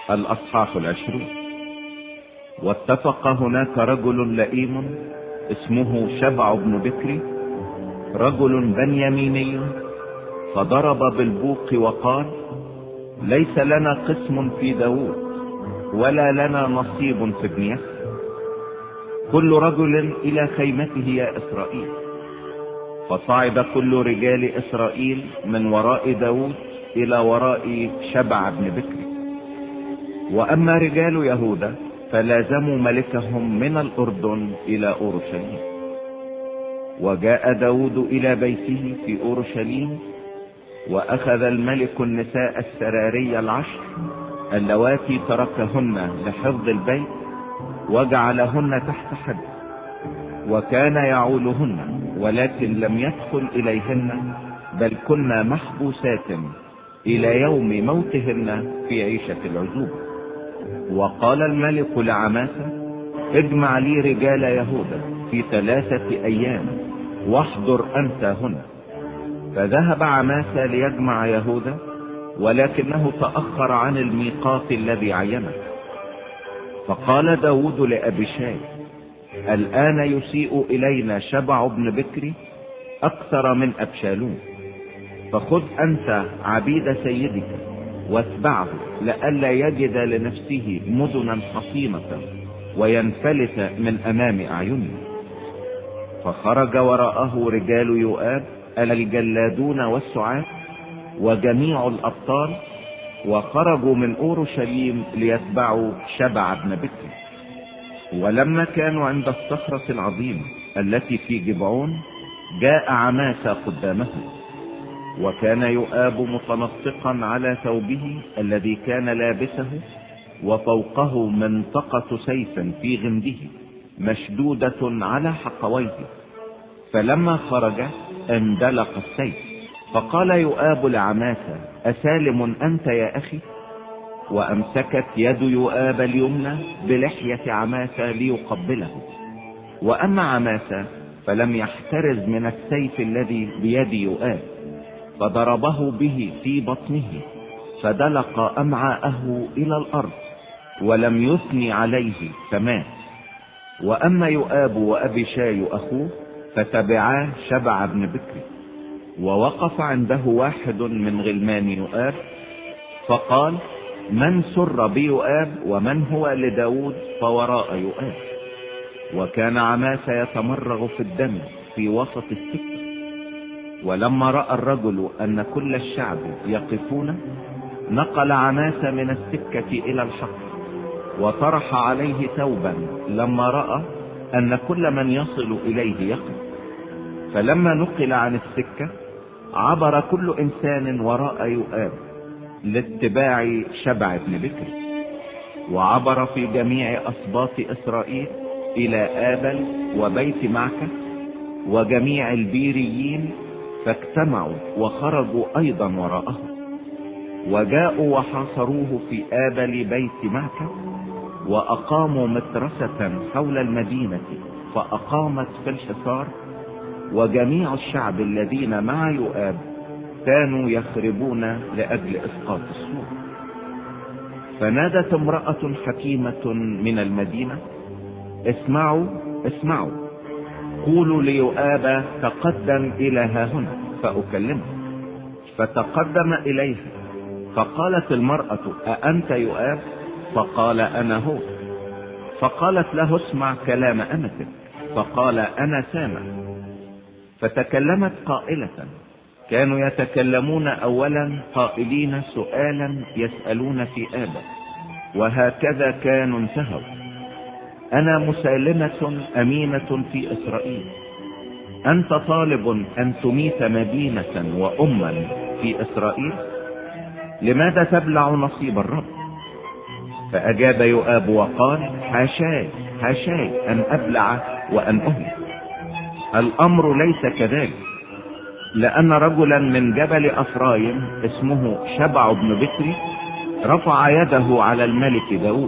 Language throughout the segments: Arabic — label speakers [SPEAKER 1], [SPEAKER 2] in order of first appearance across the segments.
[SPEAKER 1] الأصحاح 20. واتفق هناك رجل لئيم اسمه شبع بن بكري، رجل بنياميني، فضرب بالبوق وقال: ليس لنا قسم في داود، ولا لنا نصيب في ابن يسى. كل رجل إلى خيمته يا إسرائيل. فصعد كل رجال إسرائيل من وراء داود إلى وراء شبع بن بكري. وأما رجال يهوذا فلازموا ملكهم من الأردن إلى أورشليم. وجاء داود إلى بيته في أورشليم، وأخذ الملك النساء السراري 10 اللواتي تركهن لحفظ البيت، وجعلهن تحت حد، وكان يعولهن، ولكن لم يدخل إليهن، بل كنا محبوسات إلى يوم موتهن في عيشة العزوبة. وقال الملك لعماسة: اجمع لي رجال يهوذا في 3 أيام، واحضر أنت هنا. فذهب عماسة ليجمع يهوذا، ولكنه تأخر عن الميقات الذي عينه. فقال داود لأبيشاي: الآن يسيء إلينا شبع بن بكري أكثر من أبشالوم، فخذ أنت عبيد سيدك واتبعه، لئلا يجد لنفسه مدنا حصينة وينفلت من أمام أعينه. فخرج وراءه رجال يؤاب الجلادون والسعاة وجميع الأبطال، وخرجوا من أورشليم ليتبعوا شبع بن بكري. ولما كانوا عند الصخرة العظيمة التي في جبعون، جاء عماسة قدامه، وكان يؤاب متنطقا على ثوبه الذي كان لابسه، وفوقه منطقة سيف في غمده مشدودة على حقويه. فلما خرج اندلق السيف. فقال يؤاب لعماسة: أسالم أنت يا أخي؟ وأمسكت يد يؤاب اليمنى بلحية عماسة ليقبله. وأما عماسة فلم يحترز من السيف الذي بيد يؤاب، فضربه به في بطنه، فدلق أمعاءه إلى الأرض، ولم يثني عليه فمات. وأما يؤاب وأبيشاي أخوه فتبعاه شبع بن بكري. ووقف عنده واحد من غلمان يؤاب، فقال: من سر بيؤاب ومن هو لداود فوراء يؤاب؟ وكان عماسة يتمرغ في الدم في وسط السكة. ولما رأى الرجل أن كل الشعب يقفون، نقل عماسة من السكة إلى الحقل، وطرح عليه ثوبا لما رأى أن كل من يصل إليه يقف. فلما نقل عن السكة، عبر كل إنسان وراء يؤاب لاتباع شبع بن بكري. وعبر في جميع أسباط إسرائيل إلى آبل وبيت معكة وجميع البيريين، فاجتمعوا وخرجوا أيضا وراءه، وجاءوا وحاصروه في آبل بيت معكة، وأقاموا مترسة حول المدينة فأقامت في الحصار. وجميع الشعب الذين مع يؤاب كانوا يخربون لأجل إسقاط السور. فنادت امرأة حكيمة من المدينة: اسمعوا اسمعوا، قولوا ليؤاب تقدم إلى هاهنا فأكلمه. فتقدم إليها، فقالت المرأة: أأنت يؤاب؟ فقال: أنا هو. فقالت له: اسمع كلام أمتك. فقال: أنا سامع. فتكلمت قائلة: كانوا يتكلمون أولا قائلين سؤالا يسألون في آبل، وهكذا كانوا انتهوا. أنا مسالمة أمينة في إسرائيل، أنت طالب أن تميت مدينة وأما في إسرائيل؟ لماذا تبلع نصيب الرب؟ فأجاب يؤاب وقال: حاشاي حاشاي أن أبلع وأن أهلك. الأمر ليس كذلك، لأن رجلا من جبل أفرايم اسمه شبع بن بكري رفع يده على الملك داود.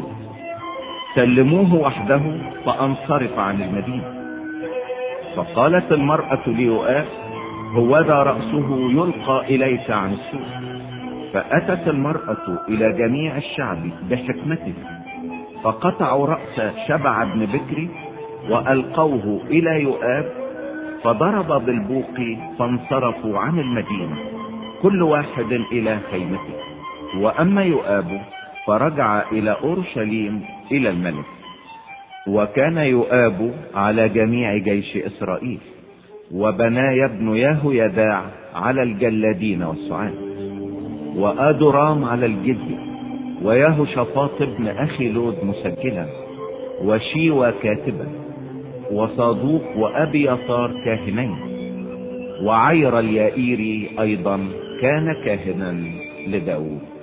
[SPEAKER 1] سلموه وحده فانصرف عن المدينة. فقالت المرأة ليؤاب: هوذا رأسه يلقى إليك عن السوق. فأتت المرأة إلى جميع الشعب بحكمته، فقطعوا رأس شبع بن بكري وألقوه إلى يؤاب، فضرب بالبوق فانصرفوا عن المدينة كل واحد إلى خيمته. وأما يؤاب فرجع إلى أورشليم إلى الملك. وكان يؤاب على جميع جيش إسرائيل، وبنايا بن يهويداع على الجلادين والسعاد، وآدرام على الجدي، ويهوشافاط بن أخي لود مسجلا، وشيوى كاتبا، وصادوق وأبياثار كاهنين، وعير اليائيري أيضا كان كاهنا لداود.